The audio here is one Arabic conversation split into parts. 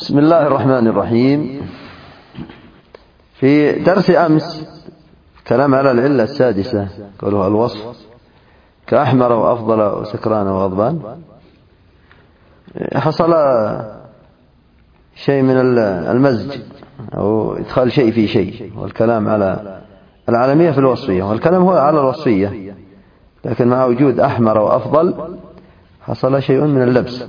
بسم الله الرحمن الرحيم. في درس أمس كلام على العلة السادسة، قالوا الوصف كأحمر وأفضل وسكران وغضبان. حصل شيء من المزج أو إدخال شيء في شيء، والكلام على العالمية في الوصفية، والكلام هو على الوصفية، لكن مع وجود أحمر وأفضل حصل شيء من اللبس.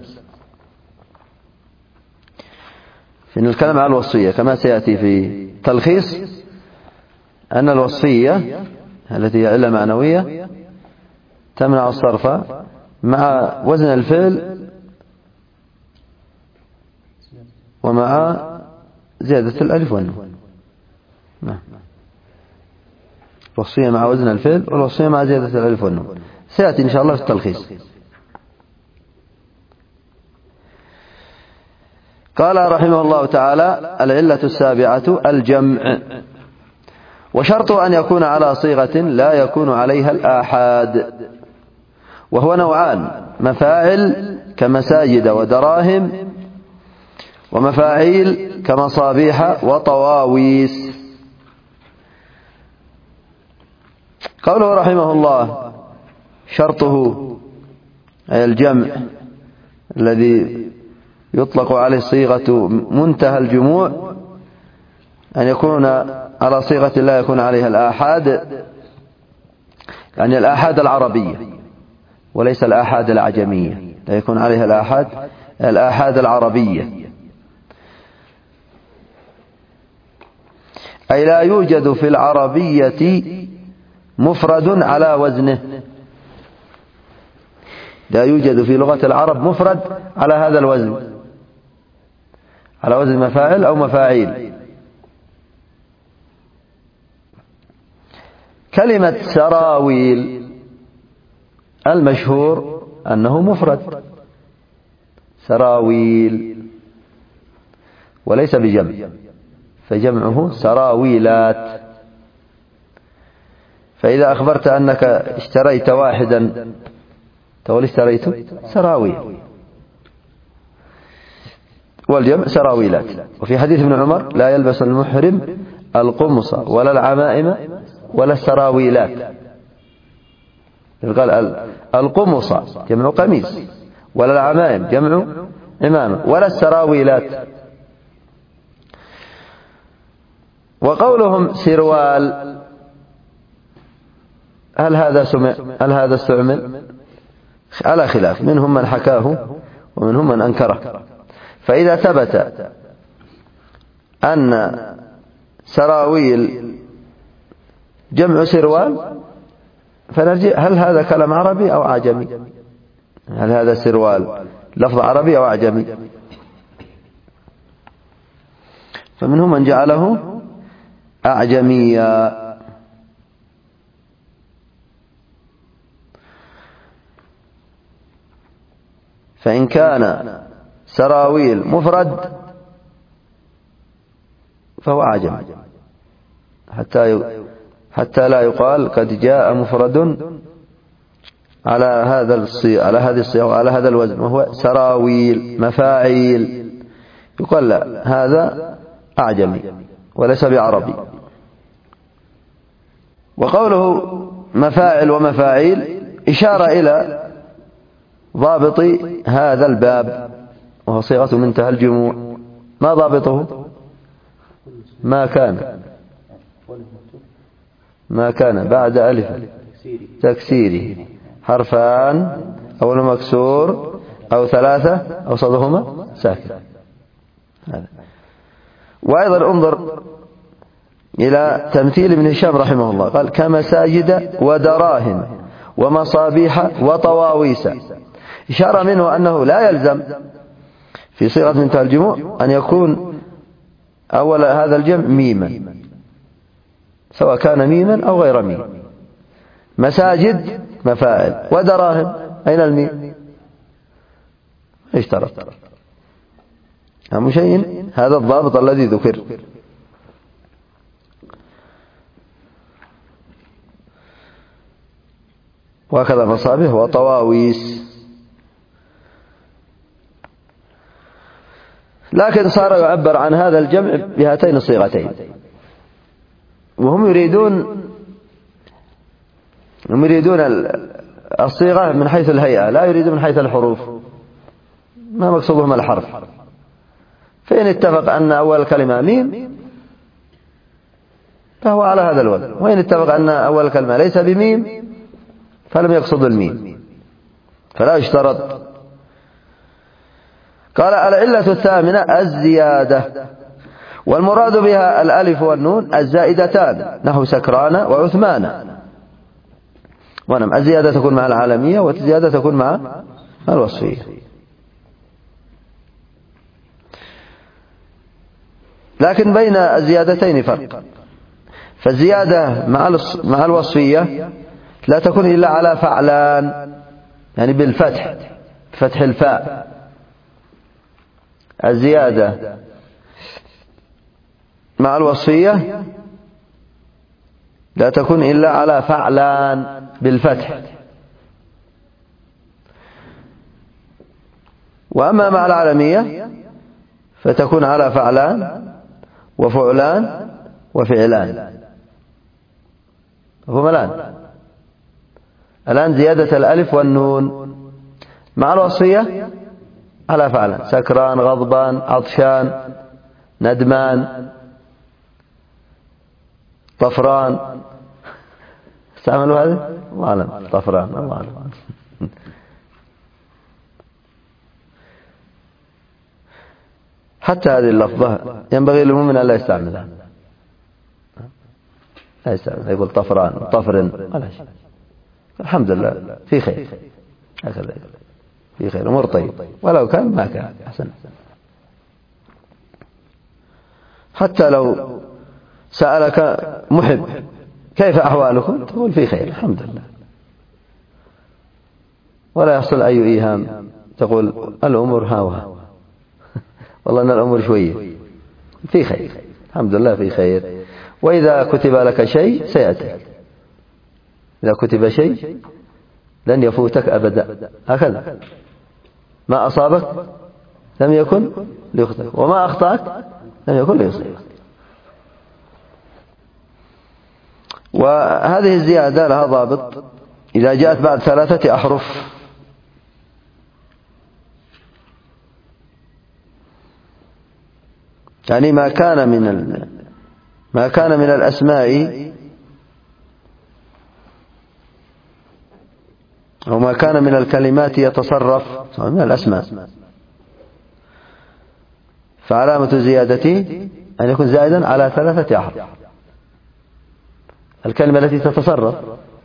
إن الكلام على الوصفية كما سيأتي في تلخيص أن الوصفية التي هي علة معنوية تمنع الصرف مع وزن الفعل ومع زيادة الألف والنون. نعم، الوصفية مع وزن الفعل والوصفية مع زيادة الألف والنون سيأتي إن شاء الله في التلخيص. قال رحمه الله تعالى: العلة السابعة الجمع، وشرط أن يكون على صيغة لا يكون عليها الآحاد، وهو نوعان: مفاعل كمساجد ودراهم، ومفاعيل كمصابيح وطواويس. قوله رحمه الله شرطه أي الجمع الذي يطلق عليه صيغة منتهى الجموع، أن يكون على صيغة لا يكون عليها الآحاد، يعني الآحاد العربية وليس الآحاد الأعجمية، لا يكون عليها الآحاد العربية، أي لا يوجد في العربية مفرد على وزنه، لا يوجد في لغة العرب مفرد على هذا الوزن، على وزن مفاعل أو مفاعيل. كلمة سراويل المشهور أنه مفرد، سراويل وليس بجمع، فجمعه سراويلات. فإذا أخبرت أنك اشتريت واحدا تقول اشتريت سراويل، والجمع سراويلات. وفي حديث ابن عمر: لا يلبس المحرم القمص ولا العمائم ولا السراويلات. قال القمص جمع قميص، ولا العمائم جمع عمامة، ولا السراويلات. وقولهم سروال، هل هذا استعمل؟ على خلاف، منهم من حكاه ومنهم من أنكره. فإذا ثبت أن سراويل جمع سروال فنرجع هل هذا كلام عربي أو أعجمي؟ هل هذا سروال لفظ عربي أو أعجمي؟ فمنهم من جعله أعجميا. فإن كان سراويل مفرد فهو أعجمي، حتى لا يقال قد جاء مفرد على هذه الصيغة وعلى هذا الوزن وهو سراويل مفاعيل، يقال لا، هذا أعجمي وليس بعربي. وقوله مفاعل ومفاعيل إشارة إلى ضابط هذا الباب، وهو صيغة منتهى الجموع. ما ضابطه؟ ما كان بعد ألف تكسيره حرفان أول مكسور أو ثلاثة أو صدهما ساكن. وأيضا انظر إلى تمثيل ابن هشام رحمه الله، قال: كمساجد ودراهم ومصابيح وطواويس، إشارة منه أنه لا يلزم في صيغة منتهى الجموع أن يكون أول هذا الجمع ميما، سواء كان ميما أو غير ميم. مساجد مفاعل، ودراهم أين الميم؟ اشترط. أهم شيء هذا الضابط الذي ذكر. وهكذا مصابيح وطواويس. لكن صار يعبر عن هذا الجمع بهاتين الصيغتين، وهم يريدون الصيغة من حيث الهيئة، لا يريدون من حيث الحروف، ما مقصودهم الحرف. فإن اتفق أن أول الكلمة ميم فهو على هذا الوزن، وإن اتفق أن أول الكلمة ليس بميم فلم يقصد الميم، فلا يشترط. قال العلة الثامنة الزيادة، والمراد بها الألف والنون الزائدتان، نحو سكران وعثمان. ونعم، الزيادة تكون مع العالمية والزيادة تكون مع الوصفية. لكن بين الزيادتين فرق، فالزيادة مع الوصفية لا تكون إلا على فعلان، يعني بالفتح، فتح الفاء. الزيادة مع الوصفية لا تكون إلا على فعلان بالفتح. وأما مع العالمية فتكون على فعلان وفعلان وفعلان. هم الآن زيادة الألف والنون مع الوصفية على فعلان، سكران، غضبان، عطشان، ندمان، طفران. استعملوا هذا؟ الله أعلم. طفران، الله أعلم. حتى هذه اللفظة ينبغي للمؤمن أن لا يستعملها، لا يستعملها، يقول طفران، طفر، الحمد لله في خير، هكذا في خير، أمور طيب، ولو كان ما كان أحسن. حتى لو سألك محب كيف أحوالكم تقول في خير الحمد لله، ولا يحصل أي إيهام، تقول الأمور هاوها، والله أن الأمور شوية، في خير الحمد لله في خير. وإذا كتب لك شيء سيأتي، إذا كتب شيء لن يفوتك أبدا، هكذا ما أصابك لم يكن ليخطئك، وما أخطأك لم يكن ليصيبك. وهذه الزيادة لها ضابط، إذا جاءت بعد 3 أحرف يعني ما كان من الأسماء أو ما كان من الكلمات يتصرف من الأسماء، فعلامة زيادته أن يكون زائدا على 3 أحرف. الكلمة التي تتصرف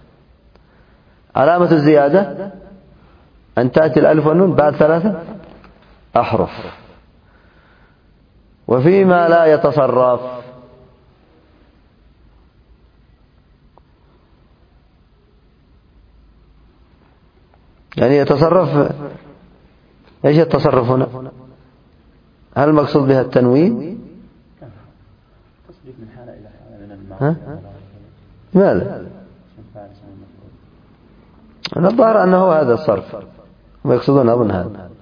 علامة الزيادة أن تأتي الألف والنون بعد 3 أحرف. وفيما لا يتصرف يعني يتصرف، ايش التصرف هنا؟ هل المقصود بها التنوين؟ ماذا؟ الظاهر أنه هذا الصرف، هم يقصدون أظن هذا،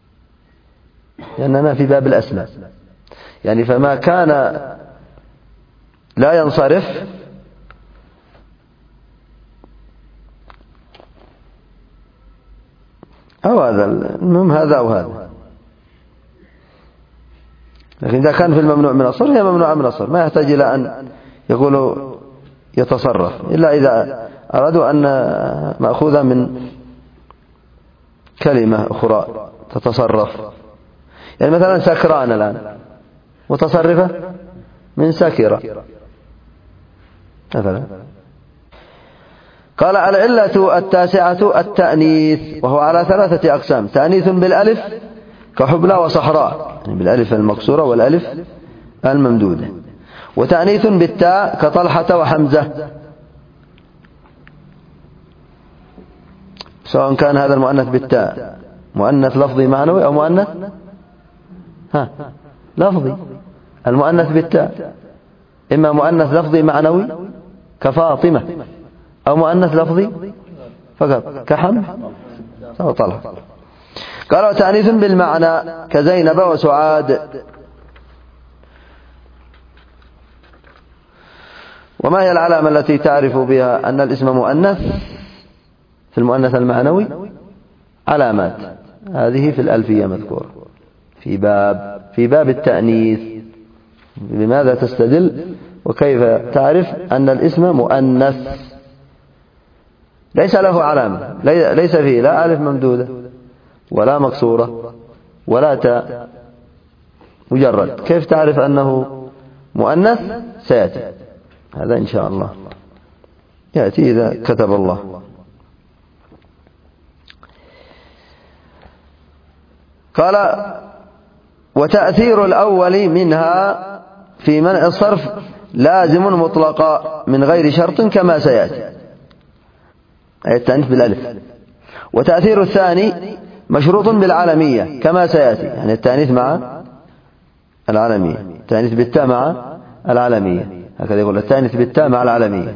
لأننا في باب الأسماء، يعني فما كان لا ينصرف أو هذا، المهم هذا أو هذا. لكن إذا كان في الممنوع من الصرف هي ممنوع من الصرف، ما يحتاج إلى أن يقولوا يتصرف، إلا إذا أرادوا أن مأخوذة من كلمة أخرى تتصرف. يعني مثلا سكران الآن متصرفة من سكرة مثلا. قال العلة التاسعة التأنيث، وهو على 3 أقسام: تأنيث بالألف كحبلى وصحراء، يعني بالألف المكسورة والألف الممدودة، وتأنيث بالتاء كطلحة وحمزة، سواء كان هذا المؤنث بالتاء مؤنث لفظي معنوي أو مؤنث لفظي. المؤنث بالتاء إما مؤنث لفظي معنوي كفاطمة، أو مؤنث لفظي فقط كحمزة وطلحة. قال وتأنيث بالمعنى كزينب وسعاد. وما هي العلامة التي تعرف بها أن الاسم مؤنث في المؤنث المعنوي؟ علامات هذه في الألفية مذكورة في باب التأنيث. لماذا تستدل وكيف تعرف أن الاسم مؤنث؟ ليس له علامة، ليس فيه لا ألف ممدودة ولا مكسورة ولا تاء، مجرد. كيف تعرف أنه مؤنث؟ سيأتي هذا إن شاء الله، يأتي إذا كتب الله. قال وتأثير الأول منها في منع الصرف لازم مطلقا من غير شرط كما سيأتي، أي التأنيث بالألف. وتأثير الثاني مشروط بالعلمية كما سيأتي، يعني التأنيث مع العلمية، التأنيث بالتاء مع العلمية، هكذا يقول التأنيث بالتاء مع العلمية.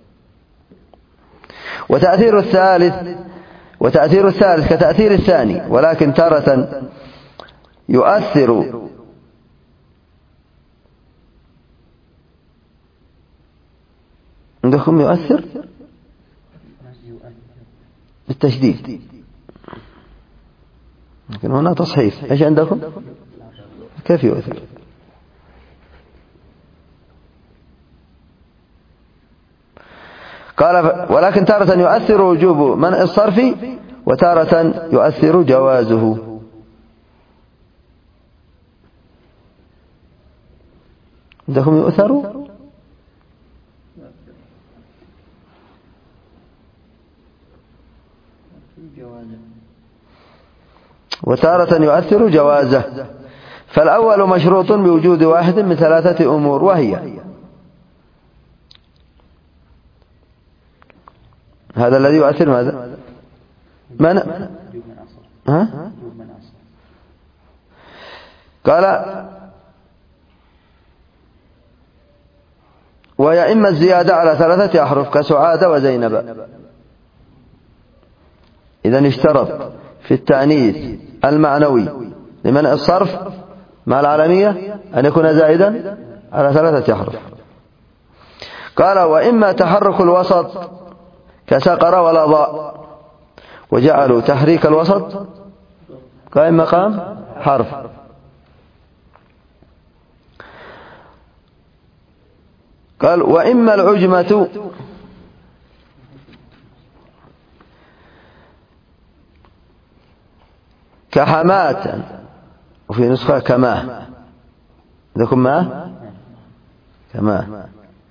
وتأثير الثالث كتأثير الثاني، ولكن تارة يؤثر عندكم يؤثر بالتشديد، لكن هنا تصحيف. ايش عندكم؟ كيف يؤثر؟ قال ولكن تارة يؤثر وجوب منع الصرف وتارة يؤثر جوازه. عندكم يؤثر وتارة يؤثر جوازه. فالأول مشروط بوجود واحد من ثلاثة أمور، وهي هذا الذي يؤثر ماذا؟ قال وهي إما الزيادة على 3 أحرف كسعاد وزينب. إذن اشترط في التأنيث المعنوي لمنع الصرف مع العلمية أن يكون زائدا على 3 أحرف. قال وإما تحرك الوسط كسقر ولا ضاء، وجعلوا تحريك الوسط قائم مقام حرف. قال وإما العجمة كحماة، وفي نسخة كماه، لكم ما كماه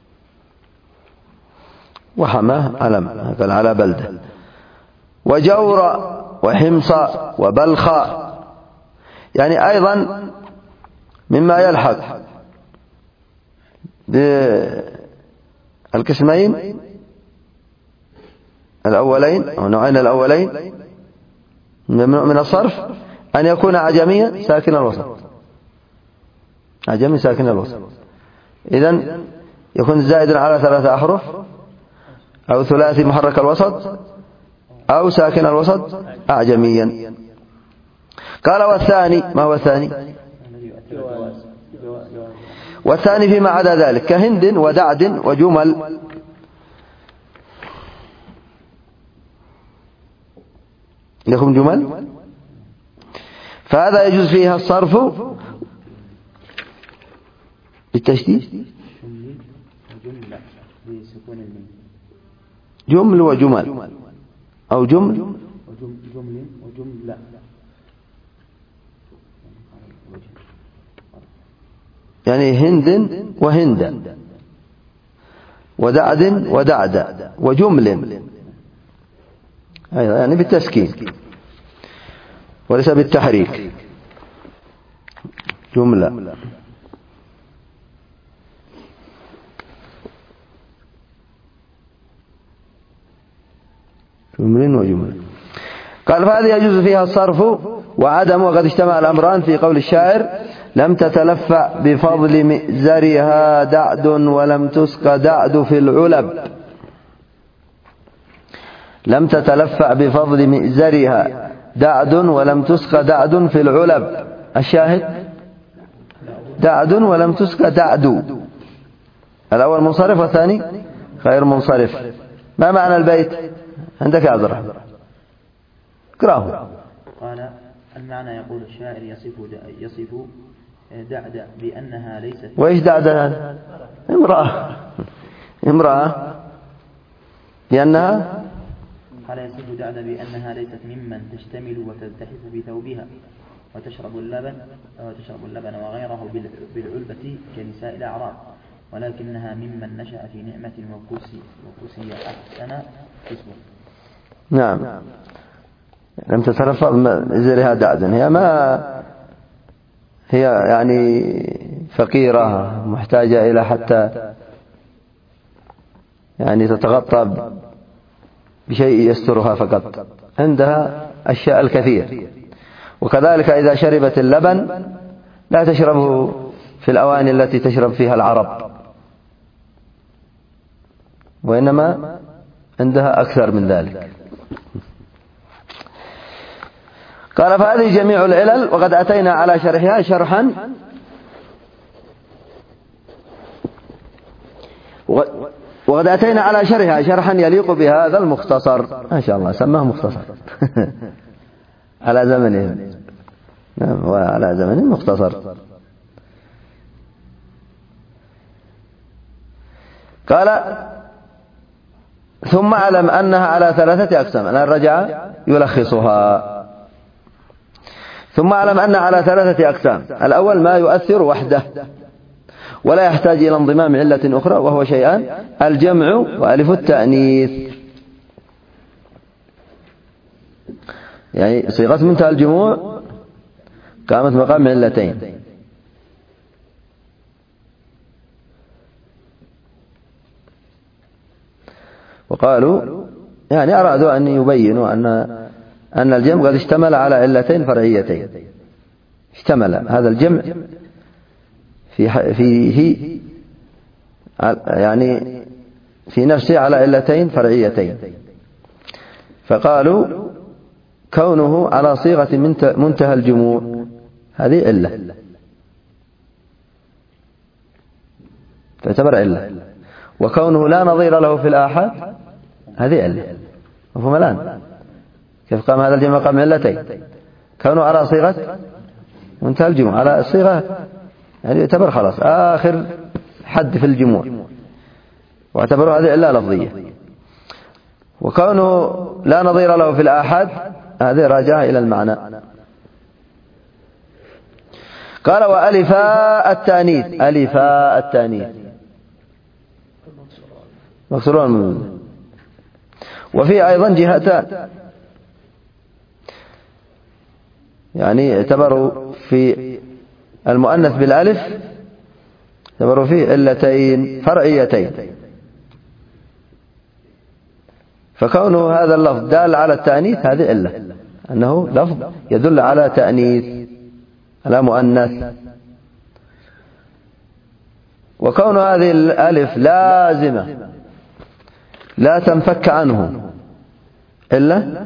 وحماه علم قال على بلدة. وجور وحمص وبلخ، يعني أيضا مما يلحق بالقسمين الأولين أو النوعين الأولين من الصرف أن يكون عجميا ساكن الوسط، عجمي ساكن الوسط. إذن يكون زائدا على 3 أحرف، أو ثلاثي محرك الوسط، أو ساكن الوسط أعجميا. قال والثاني، ما هو الثاني؟ والثاني فيما عدا ذلك كهند ودعد وجمل. لكم جمل، فهذا يجوز فيها الصرف بالتشديد، جمل وجمل، أو جمل وجمل، يعني هند وهند، ودعد ودعد، وجمل، يعني بالتسكين وليس بالتحريك، جملة. جمل وجمل. قال فهذه يجوز فيها الصرف وعدم، وقد اجتمع الأمران في قول الشاعر لم تتلفع بفضل مئزرها دعد ولم تسق دعد في العلب. لم تتلفع بفضل مئزرها دعد ولم تسق دعد في العلب. الشاهد دعد ولم تسق دعد، الأول منصرف والثاني غير منصرف. ما معنى البيت عندك يا عبد الرحمن؟ اقرأه. قال المعنى يقول الشاعر يصف دعد بأنها ليست. وإيش دعد هذا؟ امرأة لأنها قال يصف دعد بأنها ليست ممن تشتمل وتلتحف بثوبها وتشرب اللبن وغيره بالعلبة كنساء الأعراب، ولكنها ممن نشأ في نعمة وكسي أحسن كسوة. نعم، لم تتلفظ زرها دعد، هي يعني فقيرة محتاجة إلى حتى يعني تتغطى بشيء يسترها فقط، عندها أشياء الكثير. وكذلك إذا شربت اللبن لا تشربه في الأواني التي تشرب فيها العرب، وإنما عندها أكثر من ذلك. قال فهذه جميع العلل، وقد أتينا على شرحها شرحا وقد أتينا على شرحها شرحا يليق بهذا المختصر. ما شاء الله سماه مختصر على زمنه. نعم، وعلى زمنه مختصر. قال ثم اعلم أنها على 3 أقسام. الآن رجع يلخصها. ثم اعلم أنها على 3 أقسام. الأول ما يؤثر وحده ولا يحتاج إلى انضمام علة أخرى، وهو شيئان: الجمع وألف التأنيث. يعني صيغة منتهى الجموع قامت مقام علتين. وقالوا يعني أرادوا أن يبينوا أن الجمع قد اشتمل على علتين فرعيتين. اشتمل هذا الجمع فيه يعني في نفسه على علتين فرعيتين، فقالوا كونه على صيغة منتهى الجموع هذه علة، تعتبر علة. وكونه لا نظير له في الآحاد هذه علة. مفهوم الآن كيف قام هذا الجمع مقام علتين؟ كونه على صيغة منتهى الجموع، على الصيغة يعني يعتبر خلاص آخر حد في الجموع، واعتبروا هذه علة لفظية. وكونه لا نظير له في الآحاد هذه راجعة إلى المعنى. قال وألفاء التأنيث. ألفاء التأنيث مكسورون. وفي أيضا جهتان، يعني اعتبروا في المؤنث بالألف اعتبروا فيه علتين فرعيتين. فكونه هذا اللفظ دال على التأنيث هذه علة، أنه لفظ يدل على تأنيث على مؤنث. وكون هذه الألف لازمة لا تنفك عنه إلا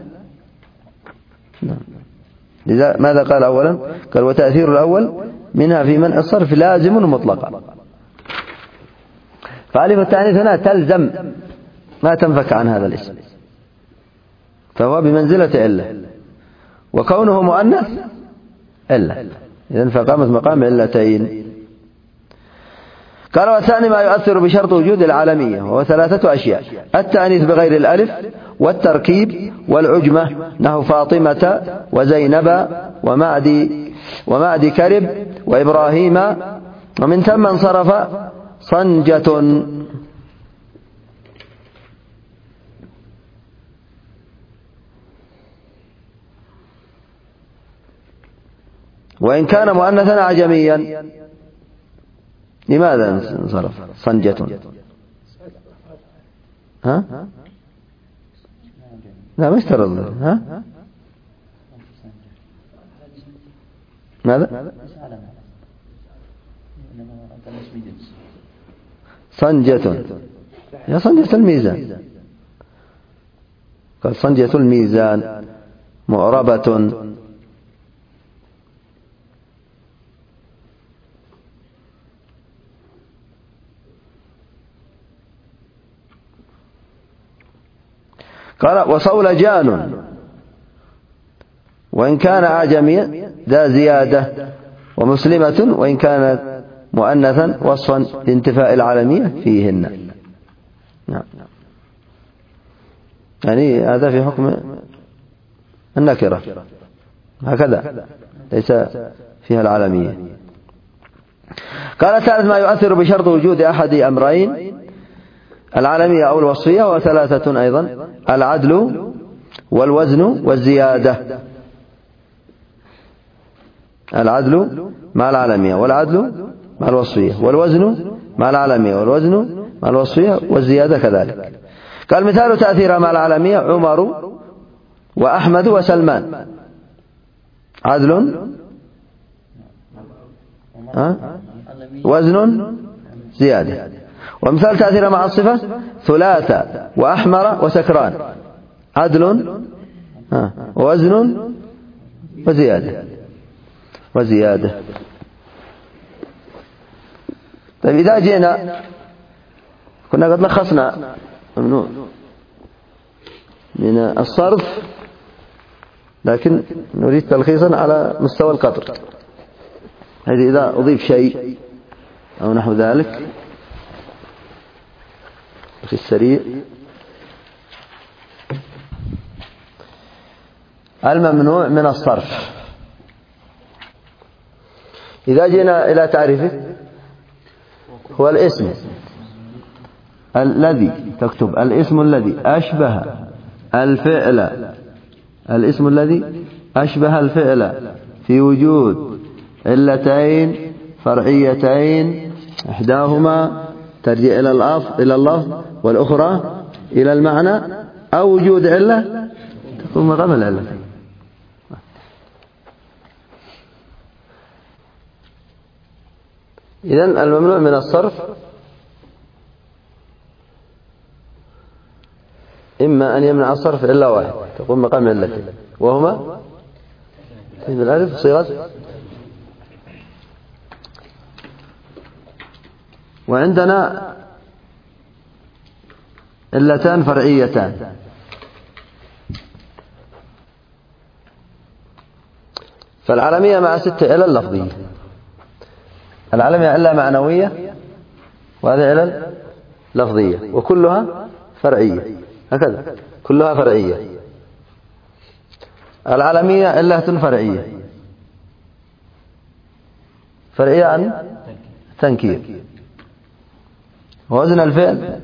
لذا ماذا قال أولا؟ قال وتأثير الأول منها في منع الصرف لازم مطلقا. فألف التأنيث هنا تلزم ما تنفك عن هذا الاسم، فهو بمنزلة علة. وكونه مؤنث علة، إذن فقامت مقام علتين. قال والثاني ما يؤثر بشرط وجود العالمية، وهو 3 أشياء: التأنيث بغير الألف، والتركيب، والعجمة، نحو فاطمة وزينب ومعدي كرب وإبراهيم. ومن ثم انصرف صنجة. وإن كان مؤنثا عجميا. لماذا انصرف صنجة؟ ها؟ لا ما اشترط. ها؟ ماذا؟ صنجة، يا صنجة الميزان، قال صنجة الميزان. معربة. قال وصولجان وإن كان أعجميا ذا زيادة، ومسلمة وإن كانت مؤنثا وصفا لانتفاء العالمية فيهن. نعم. يعني هذا في حكم النكرة هكذا، ليس فيها العالمية. قال الثالث ما يؤثر بشرط وجود أحد أمرين، العالمية أو الوصفية، وثلاثة أيضا العدل والوزن والزيادة. العدل مع العالمية، والعدل مع الوصفية، والوزن مع العالمية، والوزن مع الوصفية، والزيادة كذلك. قال مثال تأثيرها مع العالمية عمر وأحمد وسلمان، عدل وزن زيادة. ومثال تأثيرها مع الصفة ثلاثة وأحمر وسكران، عدل ووزن وزيادة. طيب إذا جئنا كنا قد لخصنا من الصرف، لكن نريد تلخيصا على مستوى القطر، هذه إذا أضيف شيء أو نحو ذلك في السريع. الممنوع من الصرف، إذا جئنا إلى تعريفه هو الاسم الذي، تكتب الاسم الذي أشبه الفعل، الاسم الذي أشبه الفعل في وجود علتين فرعيتين إحداهما ترجع إلى اللفظ والأخرى إلى المعنى، أو وجود علة تكون مقام العلة. إذن الممنوع من الصرف إما أن يمنع الصرف إلا واحد تقوم مقام علته، وهما بالألف صيغة، وعندنا علتان فرعيتان. فالعالمية مع 6 علل لفظية، العالمية علة معنوية، وهذه علل لفظية، وكلها فرعية هكذا، كلها فرعية. العالمية علة فرعية عن تنكير، ووزن الفعل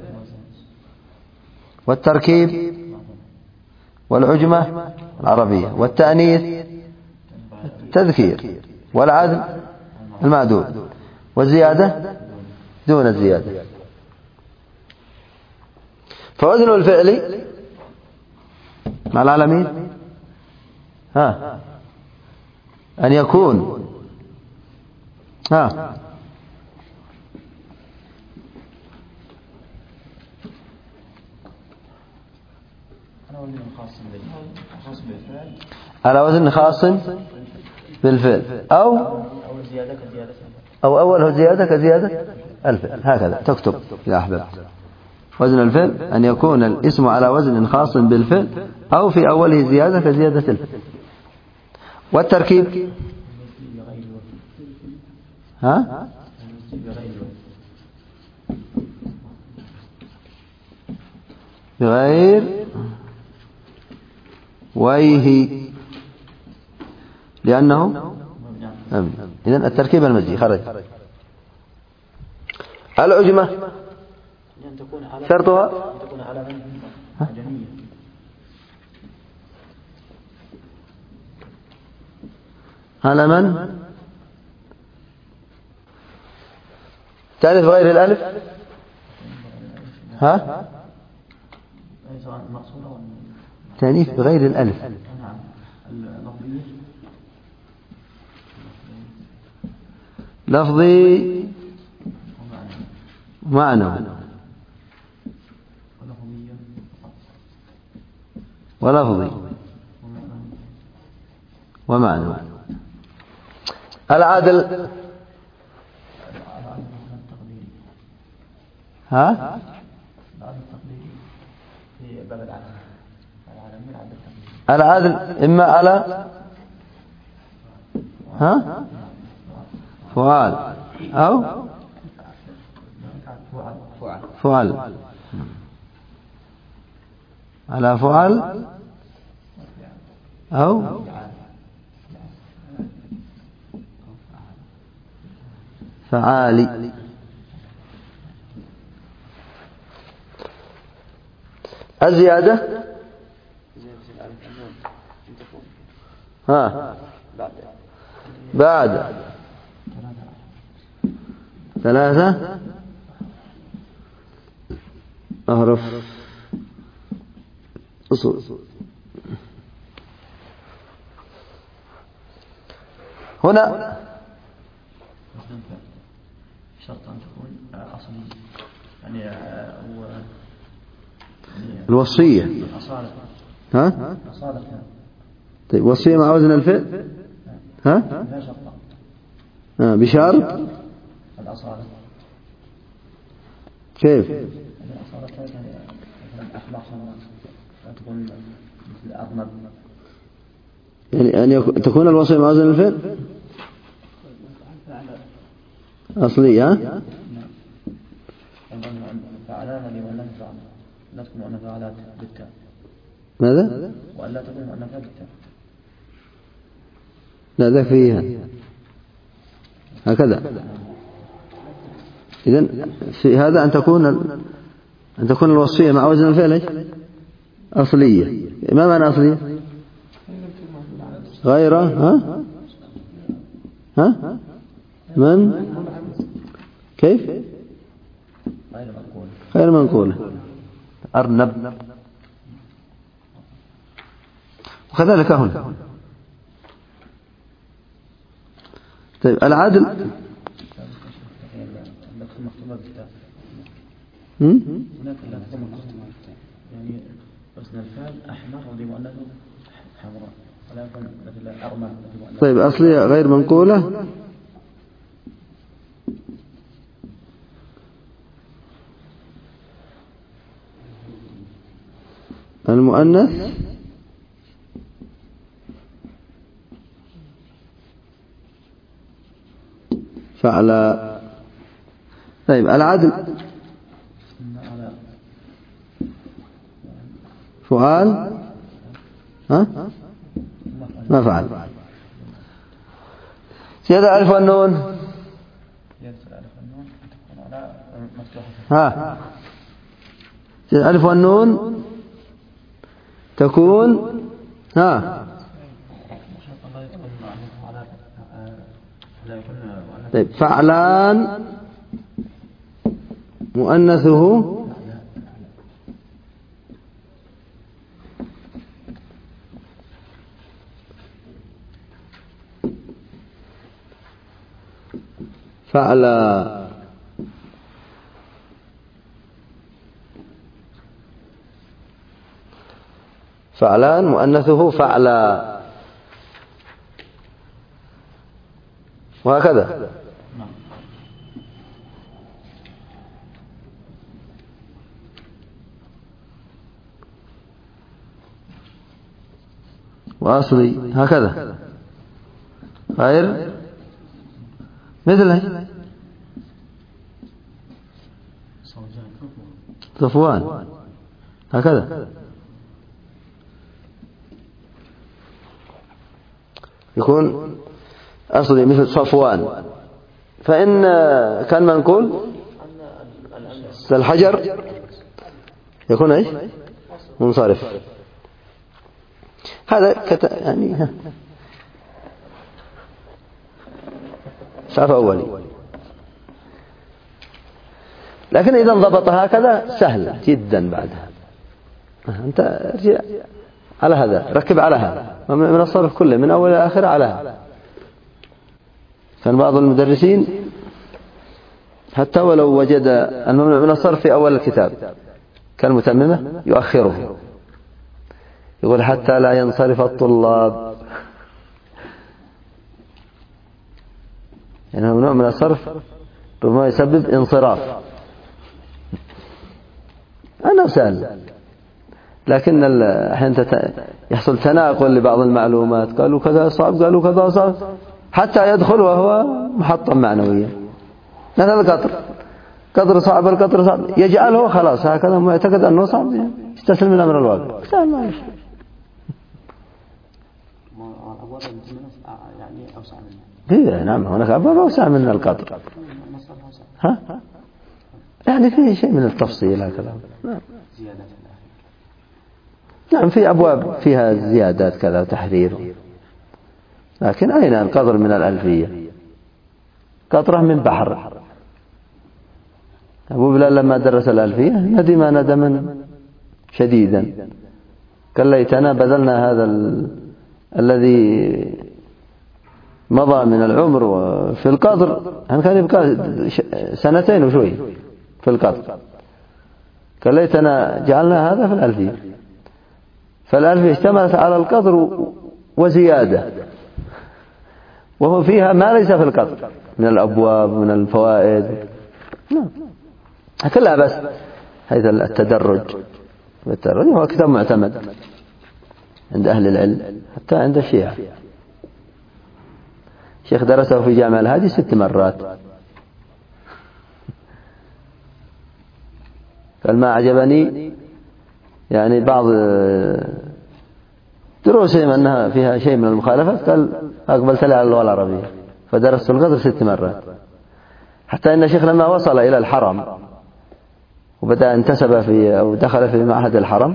والتركيب والعجمة العربية والتأنيث التذكير والعدل المعدول والزيادة دون الزيادة. فوزن الفعل مع العالمين أن يكون على وزن خاص بالفعل، أو أوله زيادة كزيادة الفعل، هكذا تكتب يا أحباب. وزن الفعل أن يكون الاسم على وزن خاص بالفعل، أو في أوله زيادة كزيادة الفعل. والتركيب بغير ويه، لأنه إذن التركيب المزي خرج. العجمة شرطها على من تأنيث بغير الألف تأنيث بغير الألف لفظي معنى ولفظي ومعنى. العدل ها؟ العدل إما على ها؟ فعال أو فعل، على فعل أو فعالي. الزيادة ها بعد ثلاثة أحرف أصول. هنا شرط أن تكون أصلي، يعني الوصية ها؟ طيب وصية مع وزن الفعل ها؟ بشرط الأصالة. كيف؟ الأصالة مثلا أحمق تكون مثل أرنب، يعني أن تكون الوصية مع وزن الفعل أصلي ها؟ فعلان لمؤنث فعل، لا تكون مؤنث فعلات بالتاء. ماذا؟ وألا تكون مؤنث بالتاء. لا ذاك فيها هكذا. إذن في هذا أن تكون الوصية مع وزن الفعل أصلية. ما معنى أصلية؟ غير ها من كيف؟ غير منقولة. أرنب وكذلك هنا. طيب العدل هناك لا تكون يعني وزن الفعل أحمر لمؤنث حمراء، ولا يكون مثل أرمى. طيب أصلية غير منقولة المؤنث فعل. طيب العدل فعال ها؟ ما فعل. زيادة ألف والنون ها؟ زيادة ألف والنون تكون ها؟ طيب فعلان مؤنثه فعلا. فعلان مؤنثه فعلا، وهكذا. وأصلي هكذا غير مثله صفوان هكذا يكون أصلي مثل صفوان. فإن كان منقول الحجر يكون ايش منصرف. هذا يعني صرف أولي، لكن إذا انضبط هكذا سهل جدا. بعدها أنت ارجع على هذا، ركب على هذا من الصرف كله من أول إلى آخر على هذا. كان بعض المدرسين حتى ولو وجد الممنوع من الصرف في أول الكتاب كالمتممة يؤخره، يقول حتى لا ينصرف الطلاب يعني نوع من الصرف ربما يسبب انصراف. أنا سهل، لكن أحيانا يحصل تناقل لبعض المعلومات، قالوا كذا صعب قالوا كذا صعب، حتى يدخل وهو محطم معنويا. مثل القطر صعب، القطر صعب يجعله خلاص هكذا معتقد أنه صعب، يستسلم من أمر الواقع. يعني أوسع منه. إيه نعم، هناك أبواب أوسع من القطر. ها؟ يعني فيه شيء من التفصيل هكذا. نعم في أبواب فيها زيادات كذا وتحرير، لكن أين القطر من الألفية؟ قطرة من بحر. أبو بلال لما درس الألفية ندم ندما شديدا، قال ليتنا بذلنا هذا الذي مضى من العمر في القطر، كان يبقى 2 وشوي في القطر، قال ليتنا جعلنا هذا في الألفية. فالألفية اشتملت على القطر وزيادة، وهو فيها ما ليس في القطر من الأبواب من الفوائد. كلها بس هذا التدرج هو كتاب معتمد عند أهل العلم، حتى عند الشيعة. الشيخ درسه في جامع الهادي 6 مرات. قال ما عجبني يعني بعض دروسهم أنها فيها شيء من المخالفة، قال أقبلت لي على اللغة العربية، فدرست القدر 6 مرات. حتى إن الشيخ لما وصل إلى الحرم وبدأ انتسب في أو دخل في معهد الحرم،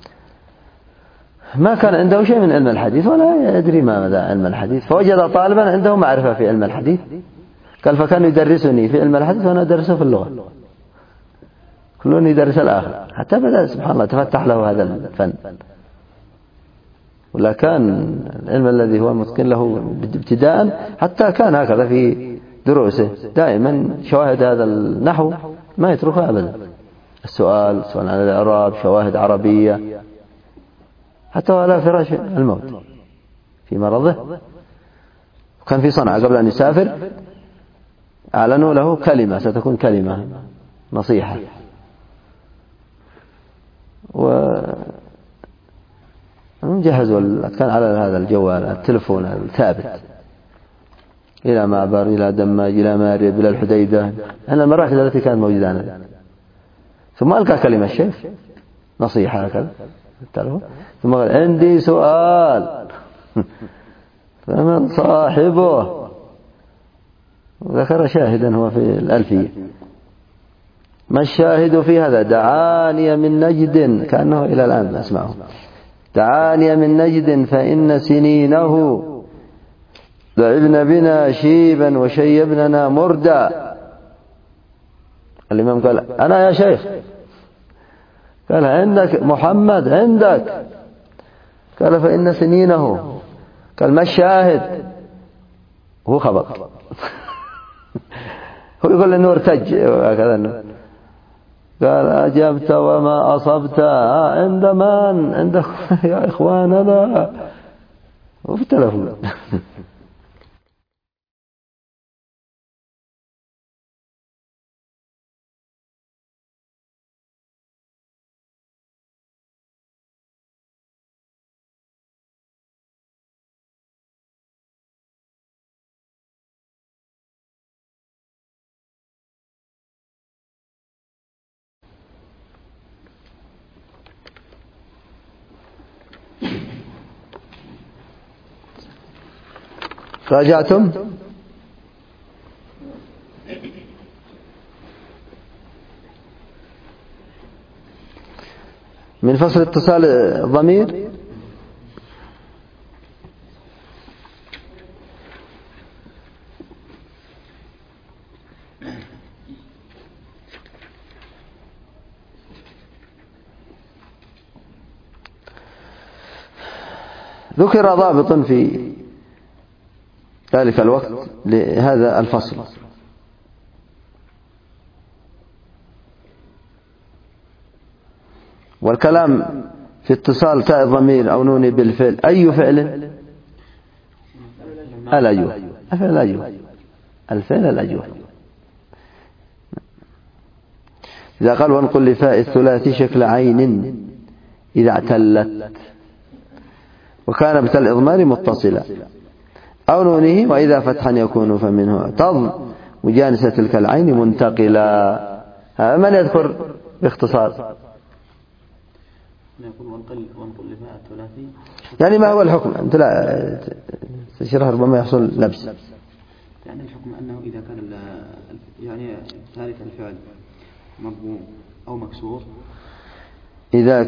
ما كان عنده شيء من علم الحديث ولا يدري ما مدى علم الحديث، فوجد طالبا عنده معرفة في علم الحديث، قال فكان يدرسني في علم الحديث وأنا أدرسه في اللغة، كلون يدرس الآخر، حتى بدأ سبحان الله تفتح له هذا الفن. ولا كان العلم الذي هو متقن له ابتداء، حتى كان هكذا في دروسه دائما شواهد هذا النحو ما يتركها أبدا، السؤال عن الإعراب، شواهد عربية، حتى على فراش الموت في مرضه. وكان في صنعاء قبل أن يسافر أعلنوا له كلمة ستكون كلمة نصيحة، وجهزوا كان على هذا الجوال التلفون الثابت إلى معبر إلى دماج إلى ماريب إلى الحديدة، أنا المراكز التي كانت موجودة أنا. ثم ألقى كلمة الشيخ نصيحة هكذا ثم قال عندي سؤال فمن صاحبه، وذكر شاهدا هو في الألفية. ما الشاهد في هذا؟ دعاني من نجد، كأنه إلى الآن أسمعه، دعاني من نجد فإن سنينه لعبن بنا شيبا وشيبننا مردا. الإمام قال أنا يا شيخ، قال عندك محمد عندك، قال فإن سنينه، قال ما الشاهد؟ هو خبط هو يقول إنه ارتج وهكذا، قال أجبت وما أصبت عند من؟ عند يا إخواننا، وفي التلفون راجعتم؟ من فصل اتصال الضمير ذكر ضابط في ذلك الوقت لهذا الفصل، والكلام في اتصال تاء الضمير أو نون بالفعل أي فعل؟ الأيوه، أفعل الأيوه، الفعل الأجوف. إذا قال وانقل لفاء الثلاثي شكل عين إذا اعتلت وكان بتاء الإضمار متصلا أو نونه وإذا فتحا يكون فمنه اعتض مجانسة تلك العين منتقلا. من يذكر باختصار؟ يقول وانقل لفاء الثلاثي يعني ما هو الحكم؟ أنت لا تشرح ربما يحصل لبس. يعني الحكم أنه إذا كان يعني ثالث الفعل مضموم أو مكسور، إذا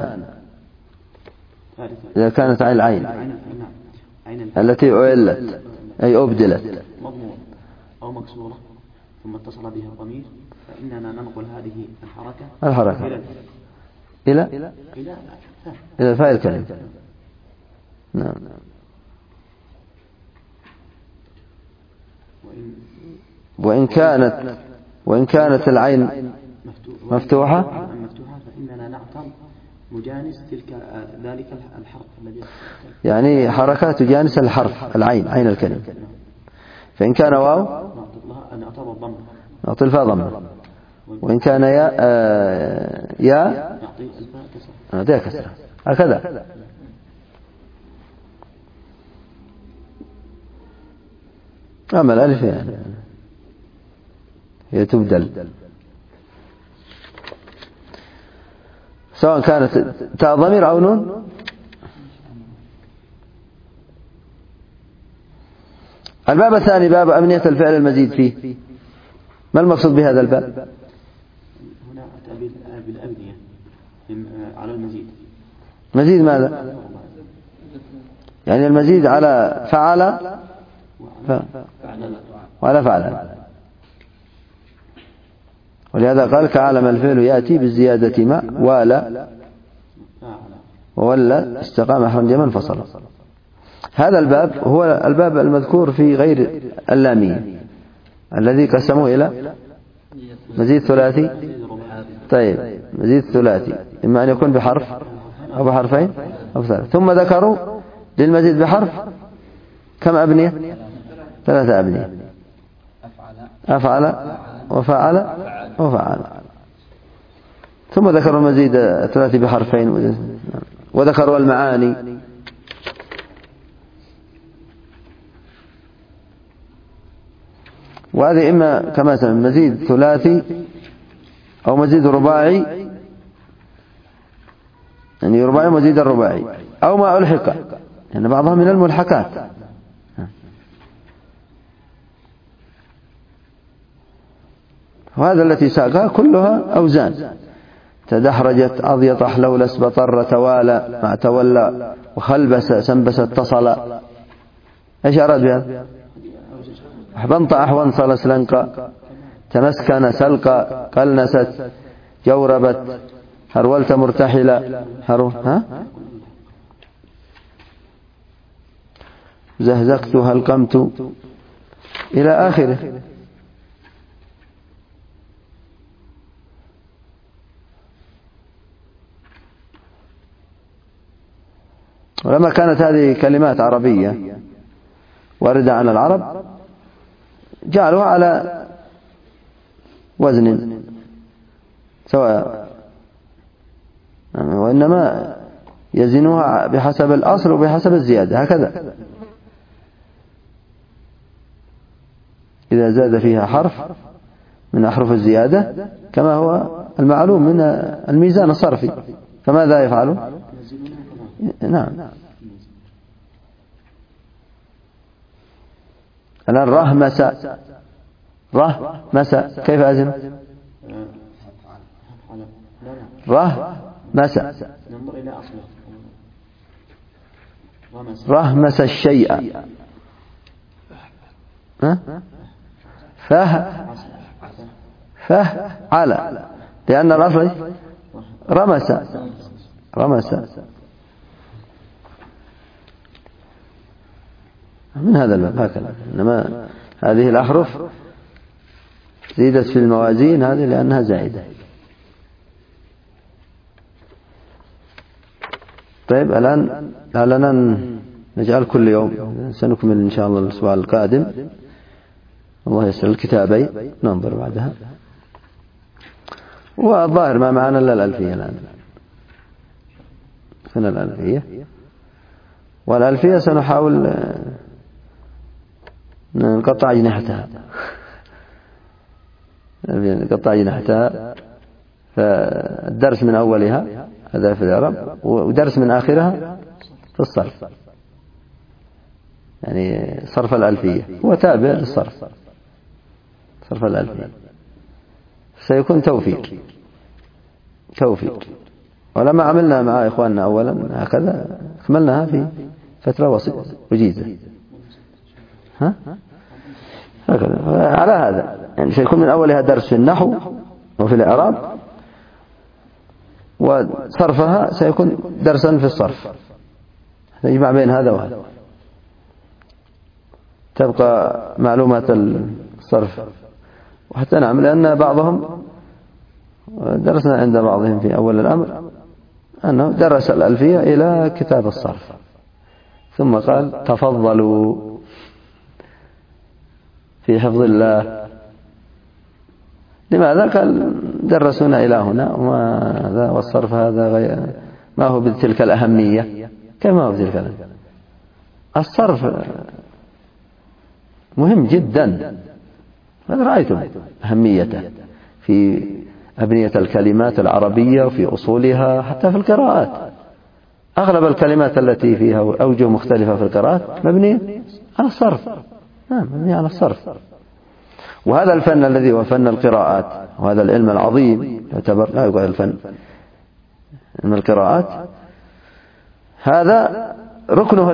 كانت عين العين التي أعلت أي أبدلت مضموم أو مكسورة ثم اتصل بها الضمير، فإننا ننقل هذه الحركة إلى الفاء الكلمة. نعم. وإن كانت العين مفتوحة فإننا نعتم مجانس ذلك الحرف الذي يعني حركات تجانس الحرف العين عين الكلمة. فإن كان واو نعطي الفاء ضمة، وإن كان يا نعطيها كسرة هكذا. أما الألف يعني هي تبدل سواء كانت تاء ضمير أو نون. الباب الثاني باب أمنية الفعل المزيد فيه. ما المقصود بهذا الباب؟ هنا أتى بالأبنية على المزيد. مزيد ماذا؟ يعني المزيد على فعل وعلى فعل، ولهذا قال كعلم الفعل يأتي بالزيادة ما ولا استقام حرم انفصل. هذا الباب هو الباب المذكور في غير اللامية الذي قسموه إلى مزيد ثلاثي. طيب مزيد ثلاثي إما أن يكون بحرف أو بحرفين أو ثلاث. ثم ذكروا للمزيد بحرف كم أبنية؟ 3 أبنية: أفعل وفعل وفعل. ثم ذكروا المزيد الثلاثي بحرفين وذكروا المعاني. وهذه إما كما سمع مزيد ثلاثي أو مزيد رباعي، يعني رباعي مزيد الرباعي، أو ما ألحق، يعني بعضها من الملحقات. وهذا التي ساقها كلها أوزان: تدحرجت، أضيط، أحلولس، بطر، توالى مع تولى، وخلبس، سنبس، اتصل. ايش أراد بهذا؟ أحبنط، أحونصل، سلنق، تمسكن، سلق، قلنست، جوربت، هرولت، مرتحلة، زهزقت، هلقمت، إلى آخره. ولما كانت هذه كلمات عربية واردة عن العرب جعلوها على وزن سواء، وإنما يزنوها بحسب الأصل وبحسب الزيادة هكذا. إذا زاد فيها حرف من أحرف الزيادة كما هو المعلوم من الميزان الصرفي، فماذا يفعل؟ نعم. الآن رهمس كيف أزن؟ رهمس، ننظر إلى أصله. رهمس الشيء، فعل، لأن الأصل رمس. من هذا الباب هكذا. إنما هذه الأحرف زيدت في الموازين هذه لأنها زائدة. طيب الآن لعلنا نجعل كل يوم، سنكمل إن شاء الله الأسبوع القادم الله يسر الكتابين ننظر بعدها. والظاهر ما معنا إلا الألفية الآن، هنا الألفية، والألفية سنحاول نقطع أجنحتها، نقطع أجنحتها، فالدرس من أولها هذا في العرب، ودرس من آخرها في الصرف، يعني صرف الألفية هو تابع للصرف، صرف الألفية سيكون توفيق. ولما عملنا مع إخواننا أولا هكذا أكملناها في فترة وجيزة، هكذا على هذا، يعني سيكون من أولها درس في النحو وفي الإعراب، وصرفها سيكون درسا في الصرف، نجمع بين هذا وهذا، تبقى معلومات الصرف وحتى نعمل، لأن بعضهم درسنا عند بعضهم في أول الأمر أنه درس الألفية إلى كتاب الصرف، ثم قال تفضلوا في حفظ الله. لماذا؟ قال درسونا إلى هنا، والصرف هذا ما هو بتلك الأهمية. كما هو بتلك الأهمية؟ الصرف مهم جدا، رأيتم أهميته في أبنية الكلمات العربية وفي أصولها، حتى في القراءات. أغلب الكلمات التي فيها أوجه مختلفة في القراءات مبنية على الصرف، مبنية على الصرف. وهذا الفن الذي هو فن القراءات، وهذا العلم العظيم يعتبر، لا يقال الفن، علم القراءات، هذا ركنه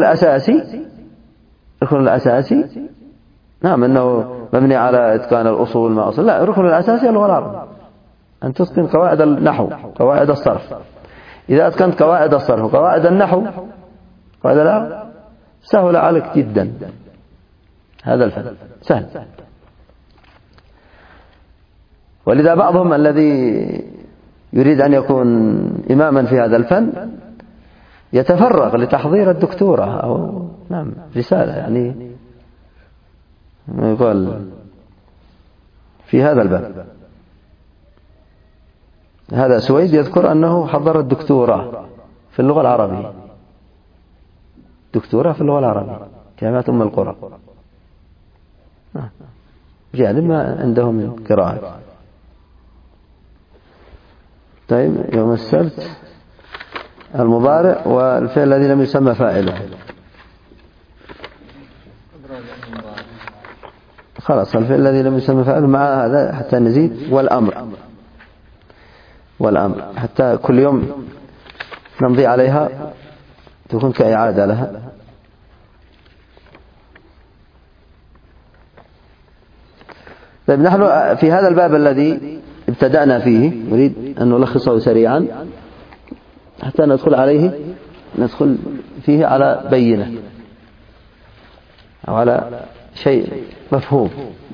الأساسي، نعم أنه مبني على إتقان الأصول ما أصل، لا، ركن الأساسي اللغة العربية، أن تتقن قواعد النحو، قواعد الصرف. إذا أتقنت قواعد الصرف وقواعد النحو قواعد العرب سهل عليك جدا، هذا الفن سهل. ولذا بعضهم الذي يريد أن يكون إماما في هذا الفن يتفرغ لتحضير الدكتوراه أو نعم رسالة، يعني يقول في هذا الباب. هذا سويد يذكر أنه حضر الدكتوراه في اللغة العربية، دكتوراه في اللغة العربية، جامعة أم القرى، يعني ما عندهم من قراءة. طيب، يوم السبت المضارع والفعل الذي لم يسمى فاعله، خلاص الفعل الذي لم يسمى فاعله مع هذا حتى نزيد، والأمر حتى كل يوم نمضي عليها تكون كإعادة لها. طيب، نحن في هذا الباب الذي ابتدأنا فيه نريد أن نلخصه سريعا حتى ندخل فيه على بينة أو على شيء مفهوم.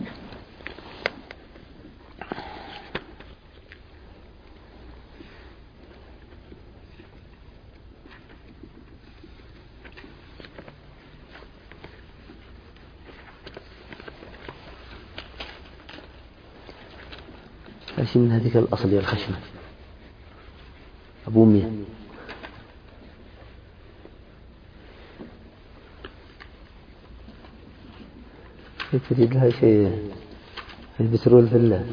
ايش من هذيك الأصلية الخشنة أبو مية، تريد لها شيء البترول في الله،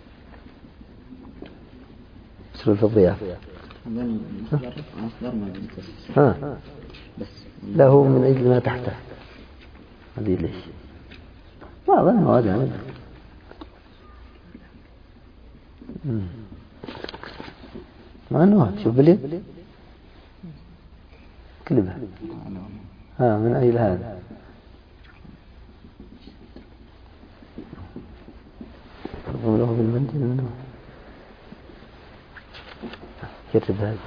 بترول في الضيافة، لا هو من أجل ما تحته، هذه ليش واضح هذا ما أنه شوف بلي كلمة من أجل هذا تضم له بالمندل منه جرب هذا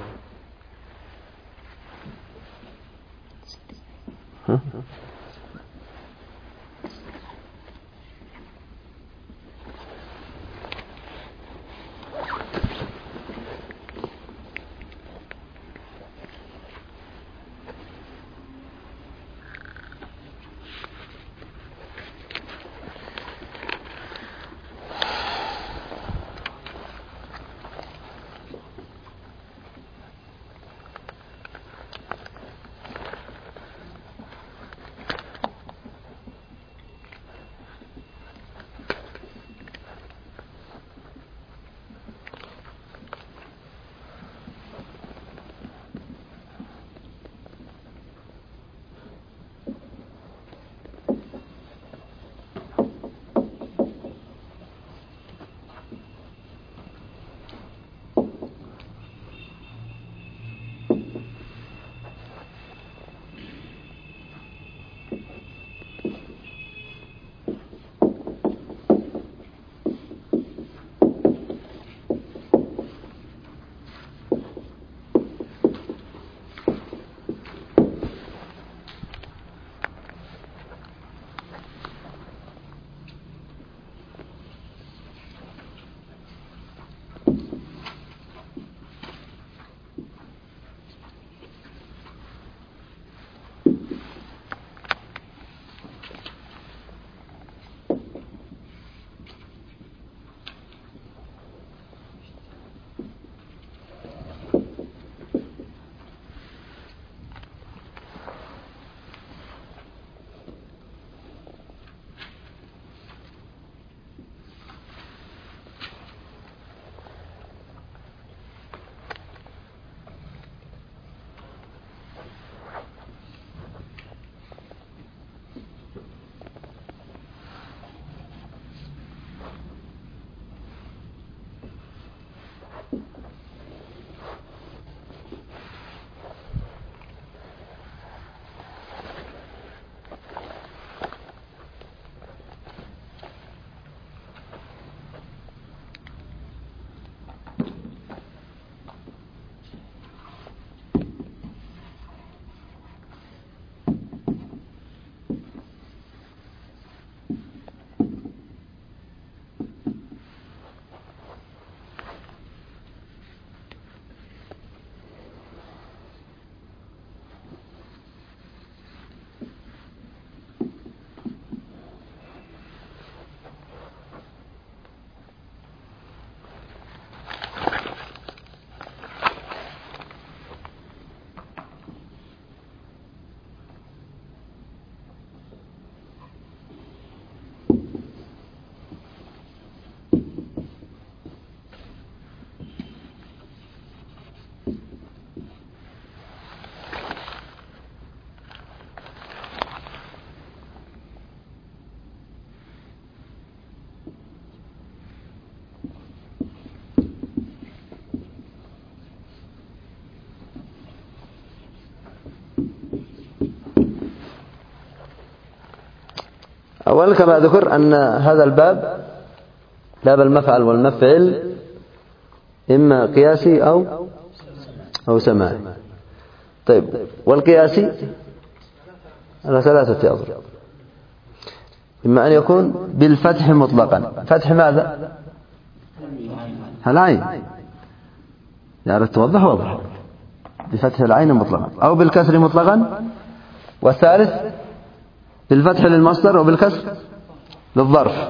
كما ذكر أن هذا الباب باب المفعل والمفعل إما قياسي أو سماعي. طيب، والقياسي على 3 أضرب. إما أن يكون بالفتح مطلقا. فتح ماذا؟ العين. يعني توضح وضح بفتح العين مطلقا، أو بالكسر مطلقا. والثالث بالفتح للمصدر وبالكسر للظرف.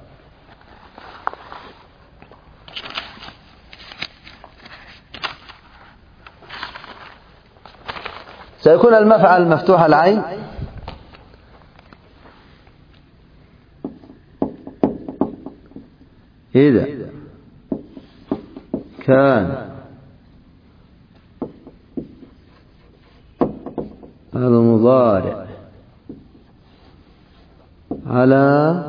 سيكون المفعل مفتوح العين إذا كان المضارع على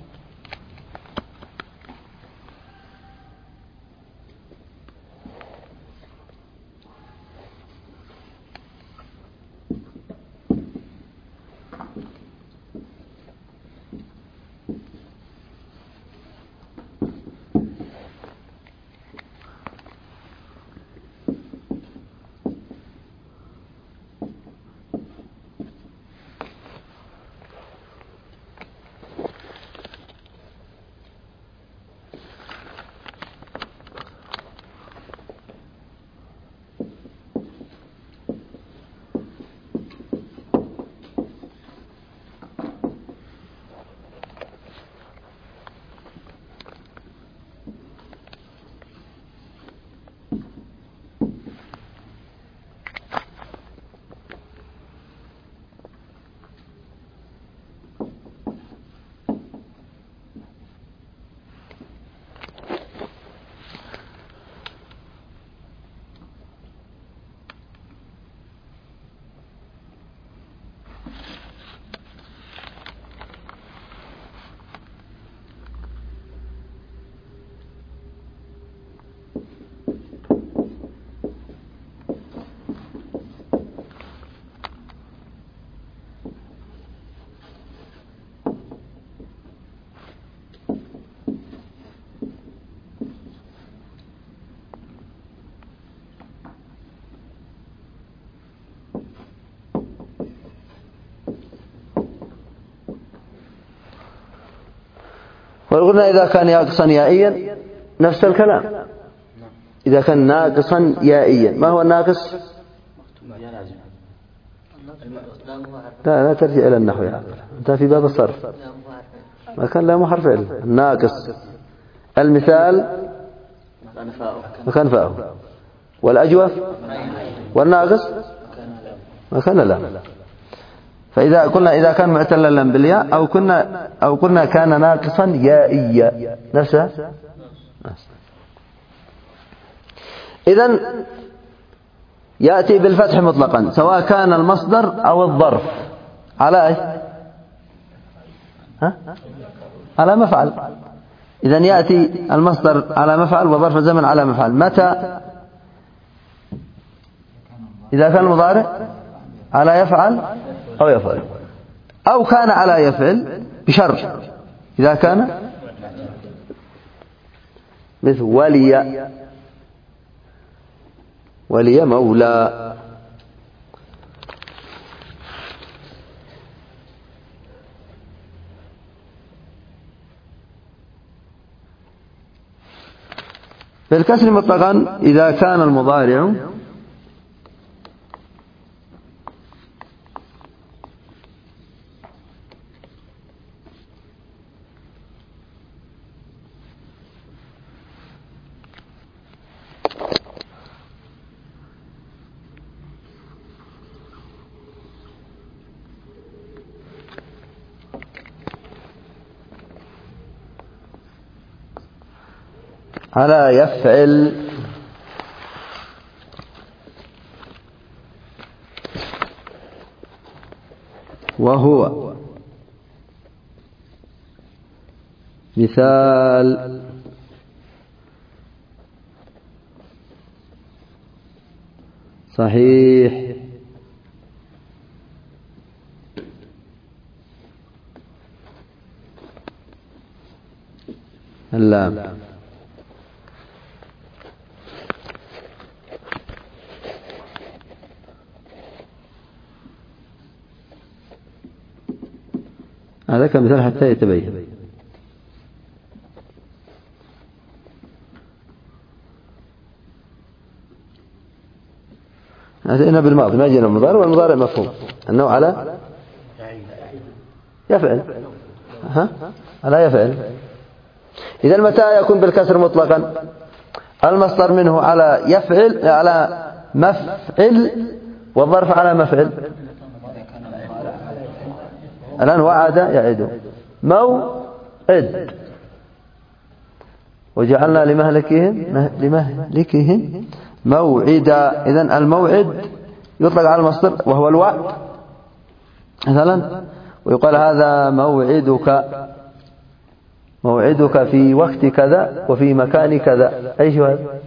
وقلنا إذا كان ناقصا يائيا نفس الكلام. إذا كان ناقصا يائيا، ما هو الناقص؟ لا ترجع إلى النحو يا عبد. أنت في باب الصرف. ما كان لا محرف إلا الناقص. المثال مكان فاءه، والأجوف والناقص مكان لا. فإذا قلنا إذا كان معتلا بالياء أو قلنا كان ناقصا يائيا نفسه. إذن يأتي بالفتح مطلقا سواء كان المصدر أو الظرف على إيش؟ على مفعل. إذن يأتي المصدر على مفعل وظرف الزمن على مفعل. متى؟ إذا كان المضارع على يفعل أو يفعل، أو كان على يفعل بشرط إذا كان مثل ولي مولى. بالكسر مطلقا إذا كان المضارع على يفعل وهو مثال صحيح اللام. هذا كمثال حتى يتبين. أتينا بالماضي ما جينا المضارع، والمضارع مفهوم أنه على يفعل. على يفعل. إذا متى يكون بالكسر مطلقا؟ المصدر منه على يفعل، على مفعل، والظرف على مفعل. الآن وعد يعد موعد، وجعلنا لمهلكهم موعدا. إذن الموعد يطلق على المصدر وهو الوعد مثلا، ويقال هذا موعدك في وقت كذا وفي مكان كذا. أي شيء هذا؟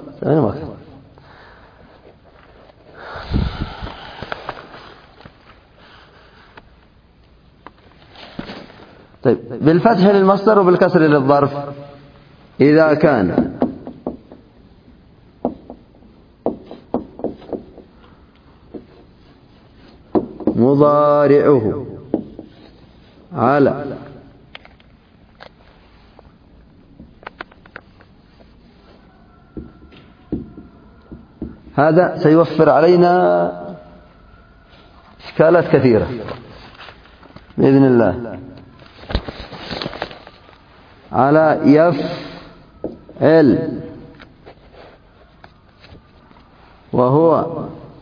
طيب، بالفتح للمصدر وبالكسر للظرف إذا كان مضارعه على هذا سيوفر علينا إشكالات كثيرة بإذن الله. على يفعل وهو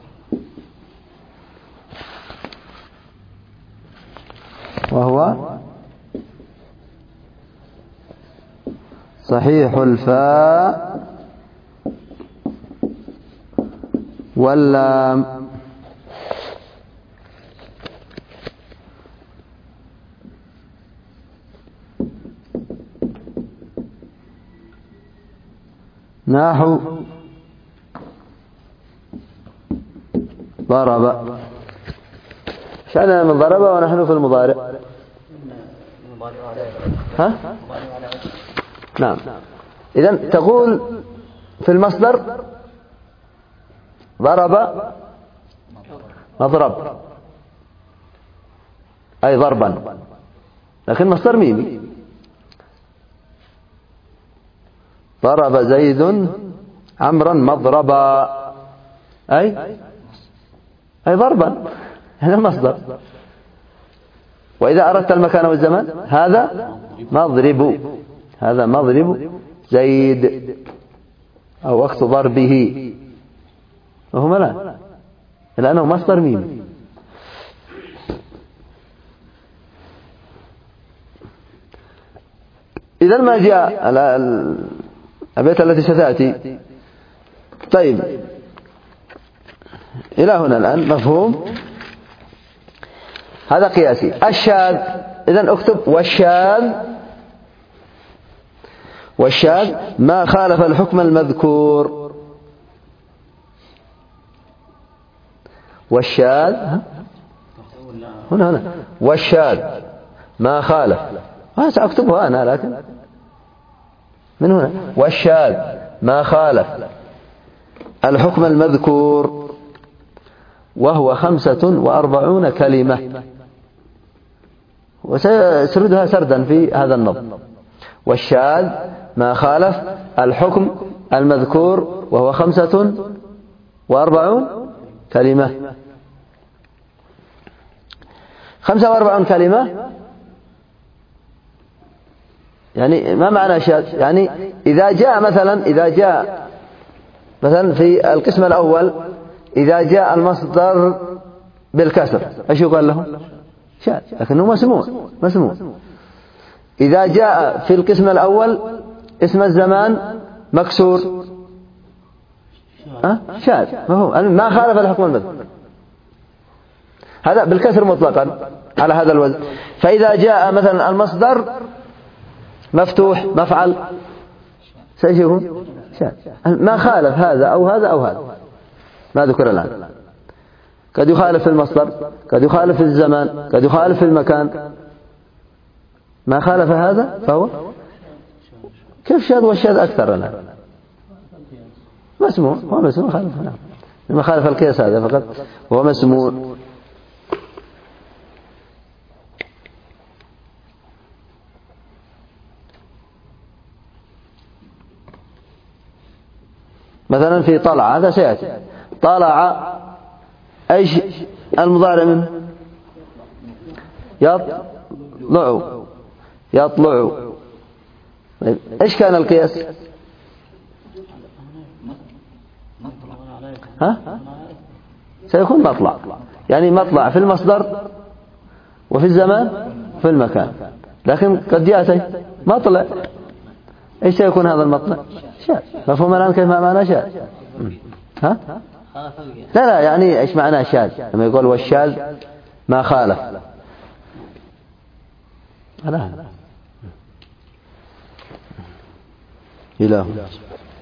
صحيح الفاء واللام. نحو ضرب. شأننا من ضرب ونحن في المضارع. نعم. إذن تقول في المصدر ضرب مضرب أي ضربا، لكن مصدر ميمي. ضرب زيد عمرا مضربا أي ضربا، هذا المصدر. وإذا أردت المكان والزمان هذا مضرب زيد أو وقت ضربه، وهما لأنه مصدر ميمي. إذا ما جاء الأبيات التي ستأتي. طيب، إلى هنا الآن مفهوم. هذا قياسي. الشاذ، إذن اكتب والشاذ ما خالف الحكم المذكور. والشاذ هنا والشاذ ما خالف، سأكتبها أنا، لكن من هنا والشاذ ما خالف الحكم المذكور، وهو 45 كلمة، وسيسردها سردا في هذا النظم. والشاذ ما خالف الحكم المذكور وهو 45 كلمة. 45 كلمة يعني ما معنى شاذ؟ يعني إذا جاء مثلا في القسم الأول إذا جاء المصدر بالكسر ايش يقال له؟ شاذ، لكنه مسموع. إذا جاء في القسم الأول اسم الزمان مكسور شاذ، ما خالف الحكم المذكور، هذا بالكسر مطلقا على هذا الوزن. فإذا جاء مثلا المصدر مفتوح مفعل سيكون شاذ، ما خالف هذا أو هذا أو هذا، ما ذكر الآن. قد يخالف في المصدر، قد يخالف في الزمان، قد يخالف في المكان. ما خالف هذا فهو كيف شاذ والشاذ أكثر لنا مسموع هو مسموع خالف نعم لما خالف القياس هذا فقط هو مسموع. مثلا في طلع هذا سيأتي طلع ايش المضارع منه يطلع طيب ايش كان القياس ها سيكون مطلع يعني مطلع في المصدر وفي الزمان في المكان لكن قد يأتي مطلع ايش سيكون هذا المطلع شاذ مفهوم الآن كيف معنى شاذ ها لا يعني ايش معنى شاذ لما يقول والشاذ ما خالف لا إله